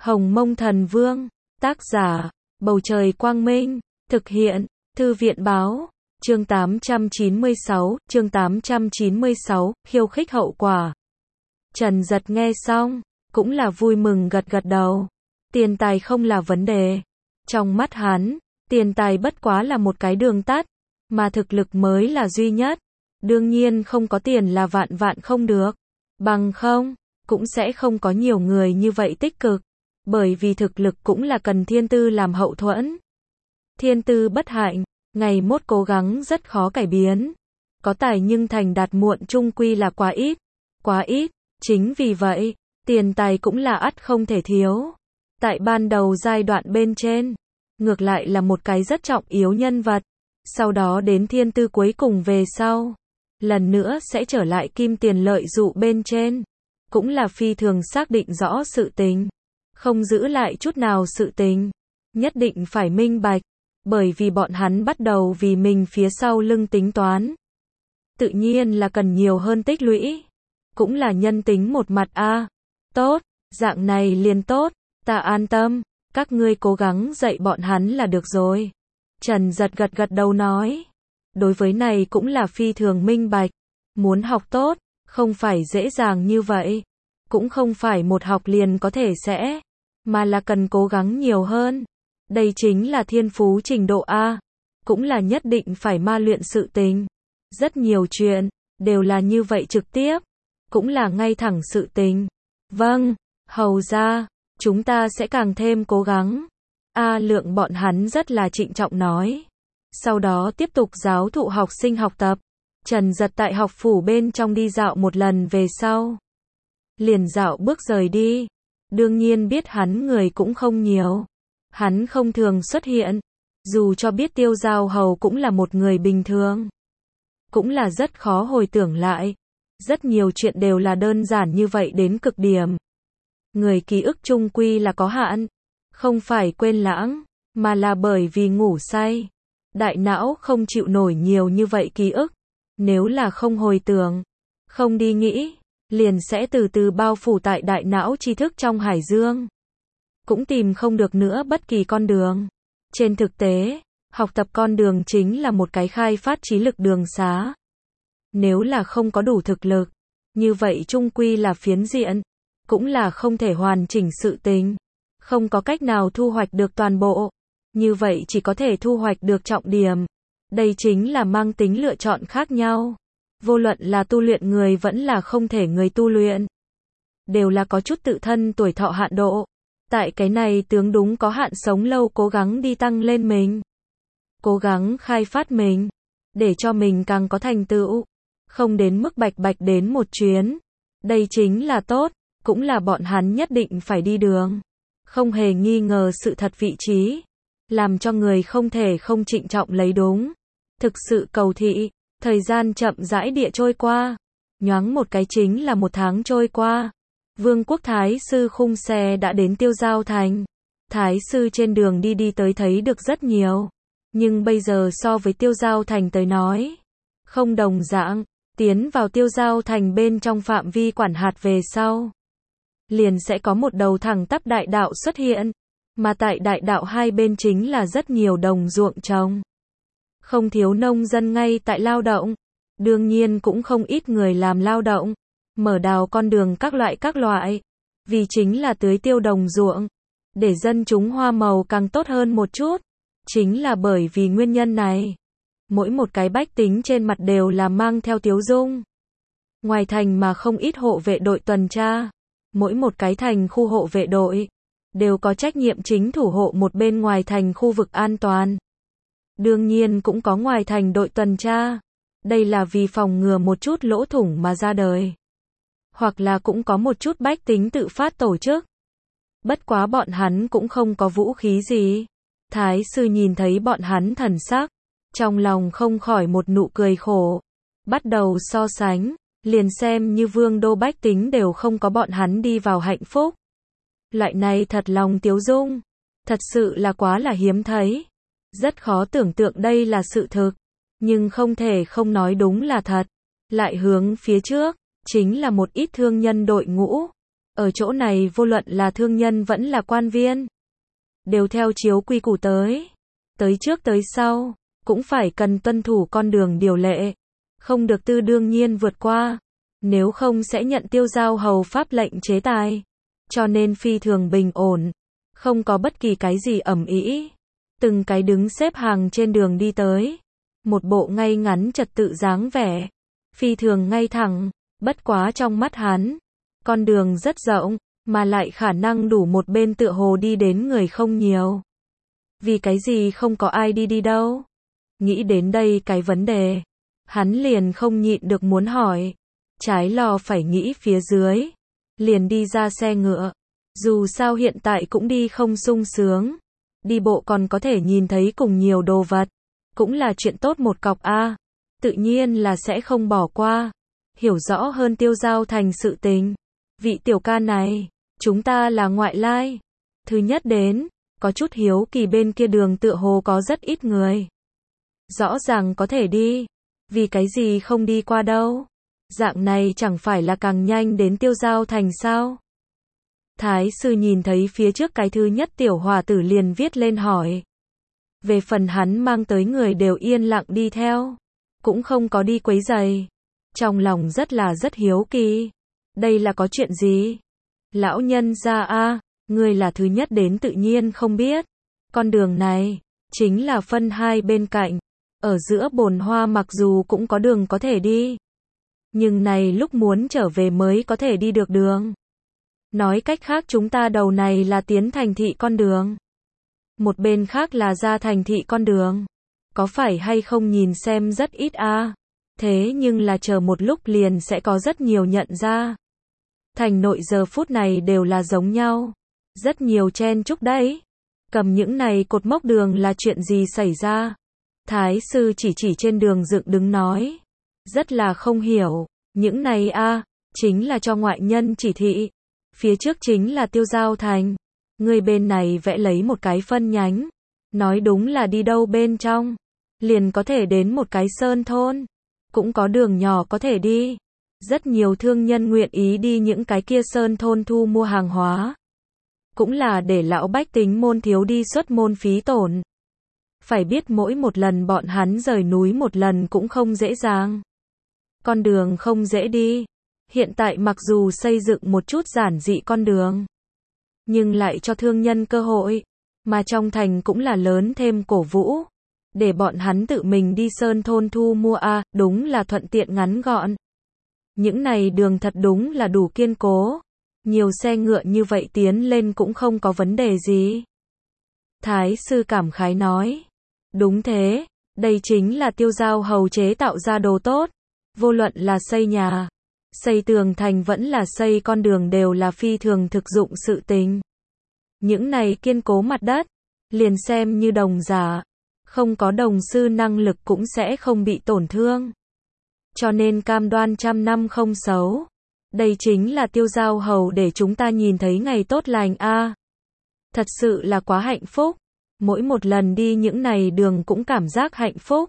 Hồng Mông Thần Vương, tác giả, Bầu Trời Quang Minh, thực hiện, Thư viện Báo, chương 896, khiêu khích hậu quả. Trần Giật nghe xong, cũng là vui mừng gật gật đầu. Tiền tài không là vấn đề. Trong mắt hắn, tiền tài bất quá là một cái đường tắt, mà thực lực mới là duy nhất. Đương nhiên không có tiền là vạn vạn không được. Bằng không, cũng sẽ không có nhiều người như vậy tích cực. Bởi vì thực lực cũng là cần thiên tư làm hậu thuẫn. Thiên tư bất hạnh, ngày mốt cố gắng rất khó cải biến. Có tài nhưng thành đạt muộn chung quy là quá ít. Quá ít, chính vì vậy, tiền tài cũng là ắt không thể thiếu. Tại ban đầu giai đoạn bên trên, ngược lại là một cái rất trọng yếu nhân vật. Sau đó đến thiên tư cuối cùng về sau. Lần nữa sẽ trở lại kim tiền lợi dụ bên trên. Cũng là phi thường xác định rõ sự tình. Không giữ lại chút nào sự tình. Nhất định phải minh bạch. Bởi vì bọn hắn bắt đầu vì mình phía sau lưng tính toán. Tự nhiên là cần nhiều hơn tích lũy. Cũng là nhân tính một mặt a. Tốt, dạng này liền tốt, ta an tâm, các ngươi cố gắng dạy bọn hắn là được rồi. Trần Giật gật gật đầu nói. Đối với này cũng là phi thường minh bạch. Muốn học tốt, không phải dễ dàng như vậy. Cũng không phải một học liền có thể sẽ, mà là cần cố gắng nhiều hơn. Đây chính là thiên phú trình độ A. Cũng là nhất định phải ma luyện sự tình. Rất nhiều chuyện, đều là như vậy trực tiếp. Cũng là ngay thẳng sự tình. Vâng, hầu ra, chúng ta sẽ càng thêm cố gắng. A Lượng bọn hắn rất là trịnh trọng nói. Sau đó tiếp tục giáo thụ học sinh học tập. Trần Giật tại học phủ bên trong đi dạo một lần về sau. Liền dạo bước rời đi. Đương nhiên biết hắn người cũng không nhiều. Hắn không thường xuất hiện. Dù cho biết Tiêu Giao Hầu cũng là một người bình thường. Cũng là rất khó hồi tưởng lại. Rất nhiều chuyện đều là đơn giản như vậy đến cực điểm. Người ký ức chung quy là có hạn. Không phải quên lãng, mà là bởi vì ngủ say. Đại não không chịu nổi nhiều như vậy ký ức. Nếu là không hồi tưởng, không đi nghĩ, liền sẽ từ từ bao phủ tại đại não tri thức trong hải dương. Cũng tìm không được nữa bất kỳ con đường. Trên thực tế, học tập con đường chính là một cái khai phát trí lực đường xá. Nếu là không có đủ thực lực, như vậy chung quy là phiến diện, cũng là không thể hoàn chỉnh sự tình. Không có cách nào thu hoạch được toàn bộ. Như vậy chỉ có thể thu hoạch được trọng điểm. Đây chính là mang tính lựa chọn khác nhau. Vô luận là tu luyện người vẫn là không thể người tu luyện. Đều là có chút tự thân tuổi thọ hạn độ. Tại cái này tướng đúng có hạn sống lâu cố gắng đi tăng lên mình. Cố gắng khai phát mình. Để cho mình càng có thành tựu. Không đến mức bạch bạch đến một chuyến. Đây chính là tốt. Cũng là bọn hắn nhất định phải đi đường. Không hề nghi ngờ sự thật vị trí. Làm cho người không thể không trịnh trọng lấy đúng. Thực sự cầu thị. Thời gian chậm rãi địa trôi qua. Nhoáng một cái chính là một tháng trôi qua. Vương quốc Thái sư khung xe đã đến Tiêu Giao Thành. Thái sư trên đường đi đi tới thấy được rất nhiều. Nhưng bây giờ so với Tiêu Giao Thành tới nói. Không đồng dạng. Tiến vào Tiêu Giao Thành bên trong phạm vi quản hạt về sau. Liền sẽ có một đầu thẳng tắp đại đạo xuất hiện. Mà tại đại đạo hai bên chính là rất nhiều đồng ruộng trồng. Không thiếu nông dân ngay tại lao động. Đương nhiên cũng không ít người làm lao động. Mở đào con đường các loại. Vì chính là tưới tiêu đồng ruộng. Để dân chúng hoa màu càng tốt hơn một chút. Chính là bởi vì nguyên nhân này. Mỗi một cái bách tính trên mặt đều là mang theo tiếu dung. Ngoài thành mà không ít hộ vệ đội tuần tra. Mỗi một cái thành khu hộ vệ đội. Đều có trách nhiệm chính thủ hộ một bên ngoài thành khu vực an toàn. Đương nhiên cũng có ngoài thành đội tuần tra. Đây là vì phòng ngừa một chút lỗ thủng mà ra đời. Hoặc là cũng có một chút bách tính tự phát tổ chức. Bất quá bọn hắn cũng không có vũ khí gì. Thái sư nhìn thấy bọn hắn thần sắc. Trong lòng không khỏi một nụ cười khổ. Bắt đầu so sánh. Liền xem như vương đô bách tính đều không có bọn hắn đi vào hạnh phúc. Loại này thật lòng tiếu dung. Thật sự là quá là hiếm thấy. Rất khó tưởng tượng đây là sự thực. Nhưng không thể không nói đúng là thật. Lại hướng phía trước. Chính là một ít thương nhân đội ngũ. Ở chỗ này vô luận là thương nhân vẫn là quan viên, đều theo chiếu quy củ tới. Tới trước tới sau, cũng phải cần tuân thủ con đường điều lệ. Không được tư đương nhiên vượt qua. Nếu không sẽ nhận tiêu giao hầu pháp lệnh chế tài. Cho nên phi thường bình ổn. Không có bất kỳ cái gì ầm ĩ. Từng cái đứng xếp hàng trên đường đi tới. Một bộ ngay ngắn trật tự dáng vẻ. Phi thường ngay thẳng. Bất quá trong mắt hắn, con đường rất rộng, mà lại khả năng đủ một bên tựa hồ đi đến người không nhiều. Vì cái gì không có ai đi đâu? Nghĩ đến đây cái vấn đề, hắn liền không nhịn được muốn hỏi. Trái lo phải nghĩ phía dưới, liền đi ra xe ngựa. Dù sao hiện tại cũng đi không sung sướng. Đi bộ còn có thể nhìn thấy cùng nhiều đồ vật. Cũng là chuyện tốt một cọc a. Tự nhiên là sẽ không bỏ qua. Hiểu rõ hơn Tiêu Giao Thành sự tình. Vị tiểu ca này, chúng ta là ngoại lai. Thứ nhất đến, có chút hiếu kỳ bên kia đường tựa hồ có rất ít người. Rõ ràng có thể đi. Vì cái gì không đi qua đâu? Dạng này chẳng phải là càng nhanh đến Tiêu Giao Thành sao? Thái sư nhìn thấy phía trước cái thứ nhất tiểu hòa tử liền viết lên hỏi. Về phần hắn mang tới người đều yên lặng đi theo. Cũng không có đi quấy rầy. Trong lòng rất hiếu kỳ. Đây là có chuyện gì? Lão nhân gia a, ngươi là thứ nhất đến tự nhiên không biết. Con đường này, chính là phân hai bên cạnh. Ở giữa bồn hoa mặc dù cũng có đường có thể đi. Nhưng này lúc muốn trở về mới có thể đi được đường. Nói cách khác chúng ta đầu này là tiến thành thị con đường. Một bên khác là ra thành thị con đường. Có phải hay không nhìn xem rất ít a? Thế nhưng là chờ một lúc liền sẽ có rất nhiều nhận ra. Thành nội giờ phút này đều là giống nhau. Rất nhiều chen chúc đấy. Cầm những này cột mốc đường là chuyện gì xảy ra? Thái sư chỉ trên đường dựng đứng nói. Rất là không hiểu. Những này a, chính là cho ngoại nhân chỉ thị. Phía trước chính là Tiêu Giao Thành. Người bên này vẽ lấy một cái phân nhánh. Nói đúng là đi đâu bên trong. Liền có thể đến một cái sơn thôn. Cũng có đường nhỏ có thể đi. Rất nhiều thương nhân nguyện ý đi những cái kia sơn thôn thu mua hàng hóa. Cũng là để lão bách tính môn thiếu đi xuất môn phí tổn. Phải biết mỗi một lần bọn hắn rời núi một lần cũng không dễ dàng. Con đường không dễ đi. Hiện tại mặc dù xây dựng một chút giản dị con đường, nhưng lại cho thương nhân cơ hội. Mà trong thành cũng là lớn thêm cổ vũ. Để bọn hắn tự mình đi sơn thôn thu mua a, đúng là thuận tiện ngắn gọn. Những này đường thật đúng là đủ kiên cố. Nhiều xe ngựa như vậy tiến lên cũng không có vấn đề gì. Thái sư cảm khái nói. Đúng thế, đây chính là Tiêu Giao hầu chế tạo ra đồ tốt. Vô luận là xây nhà, xây tường thành vẫn là xây con đường đều là phi thường thực dụng sự tình. Những này kiên cố mặt đất, liền xem như đồng giả. Không có đồng sư năng lực cũng sẽ không bị tổn thương. Cho nên cam đoan trăm năm không xấu. Đây chính là Tiêu Giao hầu để chúng ta nhìn thấy ngày tốt lành a. Thật sự là quá hạnh phúc. Mỗi một lần đi những này đường cũng cảm giác hạnh phúc.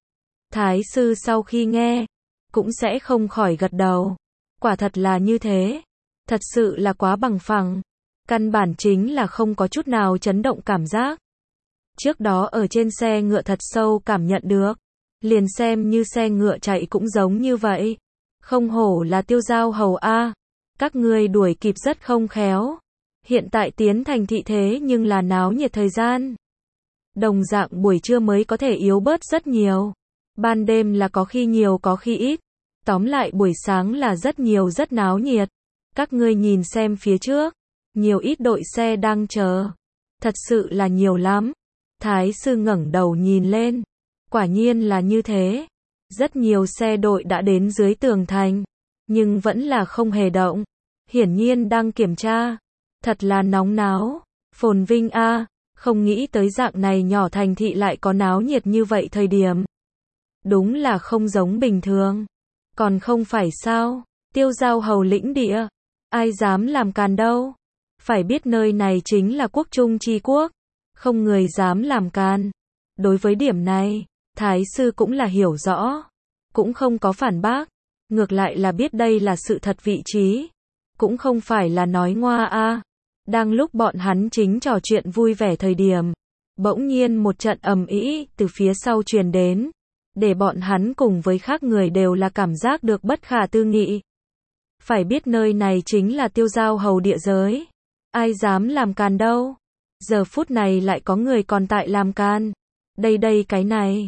Thái sư sau khi nghe, cũng sẽ không khỏi gật đầu. Quả thật là như thế. Thật sự là quá bằng phẳng. Căn bản chính là không có chút nào chấn động cảm giác. Trước đó ở trên xe ngựa thật sâu cảm nhận được. Liền xem như xe ngựa chạy cũng giống như vậy. Không hổ là Tiêu Giao hầu a. Các ngươi đuổi kịp rất không khéo. Hiện tại tiến thành thị thế nhưng là náo nhiệt thời gian. Đồng dạng buổi trưa mới có thể yếu bớt rất nhiều. Ban đêm là có khi nhiều có khi ít. Tóm lại buổi sáng là rất nhiều rất náo nhiệt. Các ngươi nhìn xem phía trước. Nhiều ít đội xe đang chờ. Thật sự là nhiều lắm. Thái sư ngẩng đầu nhìn lên. Quả nhiên là như thế. Rất nhiều xe đội đã đến dưới tường thành. Nhưng vẫn là không hề động. Hiển nhiên đang kiểm tra. Thật là nóng náo. Phồn vinh a. Không nghĩ tới dạng này nhỏ thành thị lại có náo nhiệt như vậy thời điểm. Đúng là không giống bình thường. Còn không phải sao? Tiêu Giao hầu lĩnh địa. Ai dám làm càn đâu. Phải biết nơi này chính là quốc trung chi quốc. Không người dám làm càn. Đối với điểm này, Thái sư cũng là hiểu rõ. Cũng không có phản bác. Ngược lại là biết đây là sự thật vị trí. cũng không phải là nói ngoa a. Đang lúc bọn hắn chính trò chuyện vui vẻ thời điểm, bỗng nhiên một trận ầm ĩ từ phía sau truyền đến, để bọn hắn cùng với khác người đều là cảm giác được bất khả tư nghị. Phải biết nơi này chính là Tiêu Giao Hầu địa giới, ai dám làm càn đâu. Giờ phút này lại có người còn tại làm can. Đây cái này,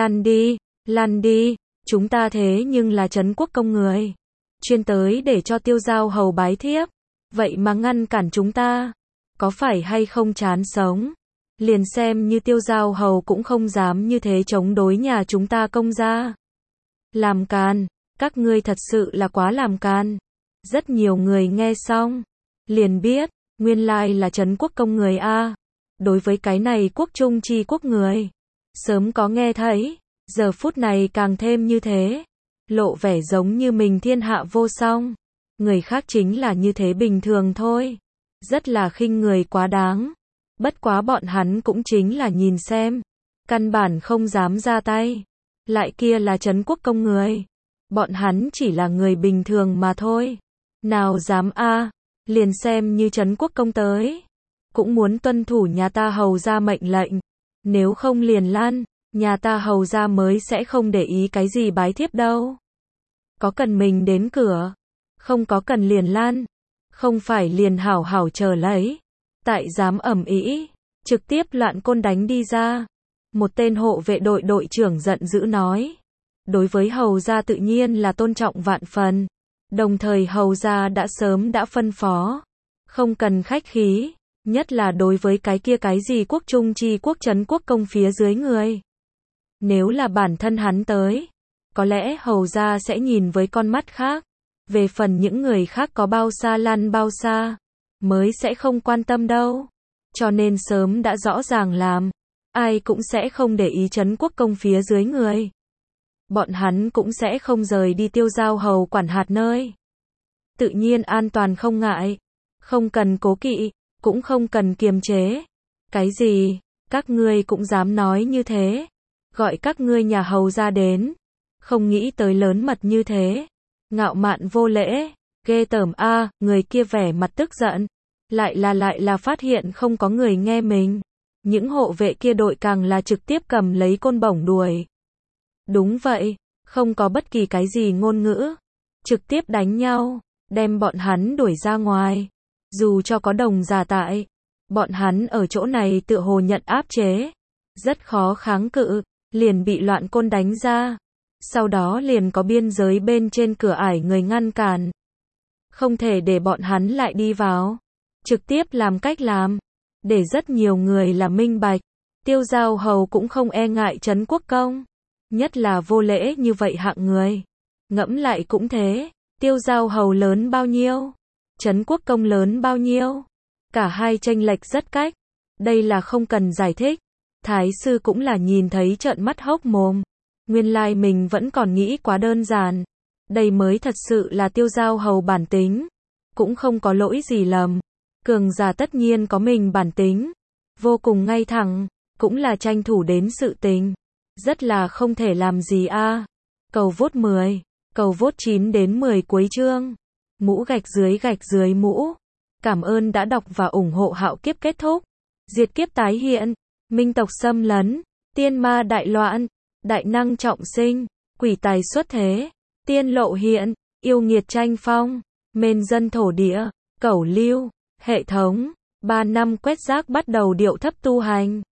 lăn đi, chúng ta thế nhưng là Trấn Quốc công người, chuyên tới để cho Tiêu Giao Hầu bái thiếp, vậy mà ngăn cản chúng ta, có phải hay không chán sống? Liền xem như Tiêu Giao Hầu cũng không dám như thế chống đối nhà chúng ta công gia. Làm can, các ngươi thật sự là quá làm can. Rất nhiều người nghe xong, liền biết, nguyên lai là Trấn Quốc công người a. Đối với cái này quốc trung chi quốc người, sớm có nghe thấy, giờ phút này càng thêm như thế, lộ vẻ giống như mình thiên hạ vô song. Người khác chính là như thế bình thường thôi, rất là khinh người quá đáng. Bất quá bọn hắn cũng chính là nhìn xem, căn bản không dám ra tay. Lại kia là Trấn Quốc công người, bọn hắn chỉ là người bình thường mà thôi. Nào dám a, liền xem như Trấn Quốc công tới, cũng muốn tuân thủ nhà ta hầu ra mệnh lệnh, nếu không liền lăn, nhà ta hầu ra mới sẽ không để ý cái gì bái thiếp đâu. Có cần mình đến cửa, không có cần liền lăn, không phải liền hảo hảo chờ lấy. Tại dám ầm ĩ, trực tiếp loạn côn đánh đi ra. Một tên hộ vệ đội trưởng giận dữ nói. Đối với hầu gia tự nhiên là tôn trọng vạn phần. Đồng thời hầu gia đã sớm đã phân phó, không cần khách khí, nhất là đối với cái kia cái gì quốc trung chi quốc Trấn Quốc công phía dưới người. Nếu là bản thân hắn tới, có lẽ hầu gia sẽ nhìn với con mắt khác. Về phần những người khác có bao xa lăn bao xa, mới sẽ không quan tâm đâu. Cho nên sớm đã rõ ràng làm, ai cũng sẽ không để ý Trấn Quốc công phía dưới người. Bọn hắn cũng sẽ không rời đi Tiêu Giao Hầu quản hạt nơi. Tự nhiên an toàn không ngại, không cần cố kỵ, cũng không cần kiềm chế. Cái gì, các ngươi cũng dám nói như thế, gọi các ngươi nhà hầu ra đến, không nghĩ tới lớn mật như thế, ngạo mạn vô lễ, ghê tởm a. Người kia vẻ mặt tức giận, lại là phát hiện không có người nghe mình. Những hộ vệ kia đội càng là trực tiếp cầm lấy côn bổng đuổi. Đúng vậy, không có bất kỳ cái gì ngôn ngữ, trực tiếp đánh nhau, đem bọn hắn đuổi ra ngoài. Dù cho có đồng giả tại, bọn hắn ở chỗ này tựa hồ nhận áp chế, rất khó kháng cự, liền bị loạn côn đánh ra. Sau đó liền có biên giới bên trên cửa ải người ngăn cản, không thể để bọn hắn lại đi vào, trực tiếp làm cách làm, để rất nhiều người là minh bạch, Tiêu Giao Hầu cũng không e ngại Trấn Quốc công, nhất là vô lễ như vậy hạng người. Ngẫm lại cũng thế, Tiêu Giao Hầu lớn bao nhiêu, Trấn Quốc công lớn bao nhiêu, cả hai chênh lệch rất cách, đây là không cần giải thích. Thái sư cũng là nhìn thấy trợn mắt hốc mồm, nguyên lai mình vẫn còn nghĩ quá đơn giản, đây mới thật sự là Tiêu Giao Hầu bản tính, cũng không có lỗi gì lầm. Cường giả tất nhiên có mình bản tính, vô cùng ngay thẳng, cũng là tranh thủ đến sự tình, rất là không thể làm gì a. Cầu vote 10, cầu vote 9 đến 10 cuối chương. Mũ gạch dưới mũ. Cảm ơn đã đọc và ủng hộ Hạo Kiếp kết thúc. Diệt kiếp tái hiện, minh tộc xâm lấn, tiên ma đại loạn, đại năng trọng sinh, quỷ tài xuất thế, tiên lộ hiện, yêu nghiệt tranh phong, mền dân thổ địa, cẩu lưu. Hệ thống, 3 năm quét rác bắt đầu điệu thấp tu hành.